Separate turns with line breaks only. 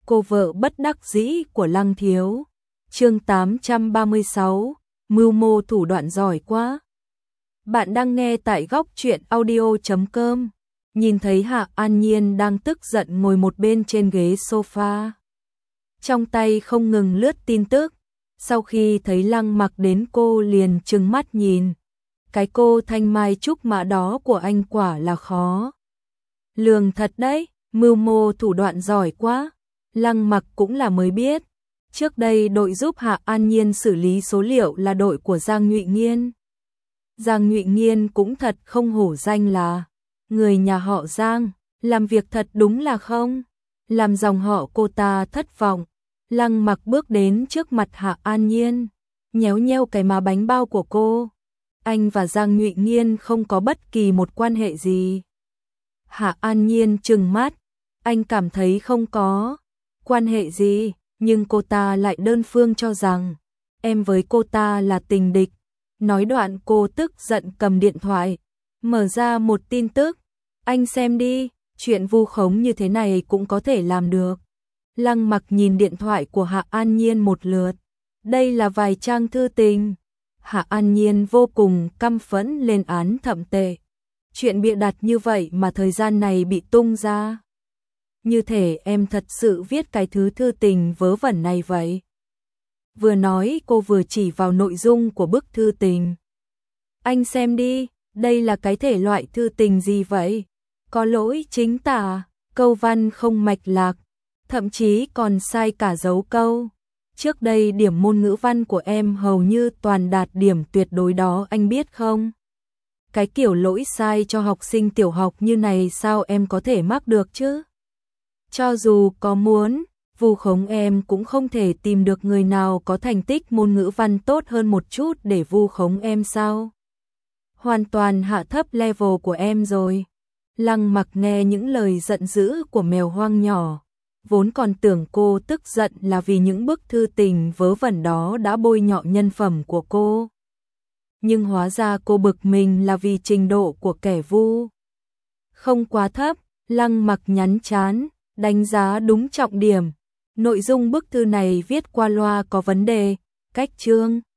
cô vợ bất đắc dĩ của Lăng thiếu. Chương 836, mưu mô thủ đoạn giỏi quá. Bạn đang nghe tại góc truyện audio.com. Nhìn thấy Hạ An Nhiên đang tức giận ngồi một bên trên ghế sofa. Trong tay không ngừng lướt tin tức. Sau khi thấy Lăng Mặc đến cô liền trừng mắt nhìn. Cái cô thanh mai trúc mã đó của anh quả là khó lường thật đấy, mưu mô thủ đoạn giỏi quá. Lăng Mặc cũng là mới biết. Trước đây đội giúp Hạ An Nhiên xử lý số liệu là đội của Giang Nhụy Nghiên. Giang Nhụy Nghiên cũng thật không hổ danh là người nhà họ Giang, làm việc thật đúng là không làm dòng họ cô ta thất vọng. Lăng Mặc bước đến trước mặt Hạ An Nhiên, nhéo nhéo cái má bánh bao của cô. Anh và Giang Nhụy Nghiên không có bất kỳ một quan hệ gì. Hạ An Nhiên trừng mắt, anh cảm thấy không có quan hệ gì, nhưng cô ta lại đơn phương cho rằng em với cô ta là tình địch. Nói đoạn cô tức giận cầm điện thoại, mở ra một tin tức. Anh xem đi, chuyện vu khống như thế này cũng có thể làm được. Lăng Mặc nhìn điện thoại của Hạ An Nhiên một lượt. Đây là vài trang thư tình. Hạ An Nhiên vô cùng căm phẫn lên án thậm tệ. Chuyện bịa đặt như vậy mà thời gian này bị tung ra. Như thể em thật sự viết cái thứ thư tình vớ vẩn này vậy. Vừa nói cô vừa chỉ vào nội dung của bức thư tình. Anh xem đi, đây là cái thể loại thư tình gì vậy? Có lỗi chính tả, câu văn không mạch lạc, thậm chí còn sai cả dấu câu. Trước đây điểm môn ngữ văn của em hầu như toàn đạt điểm tuyệt đối đó, anh biết không? Cái kiểu lỗi sai cho học sinh tiểu học như này sao em có thể mắc được chứ? Cho dù có muốn vu khống em cũng không thể tìm được người nào có thành tích môn ngữ văn tốt hơn một chút để vu khống em sao? Hoàn toàn hạ thấp level của em rồi. Lăng Mặc nghe những lời giận dữ của mèo hoang nhỏ, vốn còn tưởng cô tức giận là vì những bức thư tình vớ vẩn đó đã bôi nhọ nhân phẩm của cô. Nhưng hóa ra cô bực mình là vì trình độ của kẻ vu không quá thấp. Lăng Mặc nhắn chán, đánh giá đúng trọng điểm. Nội dung bức thư này viết qua loa có vấn đề, cách chương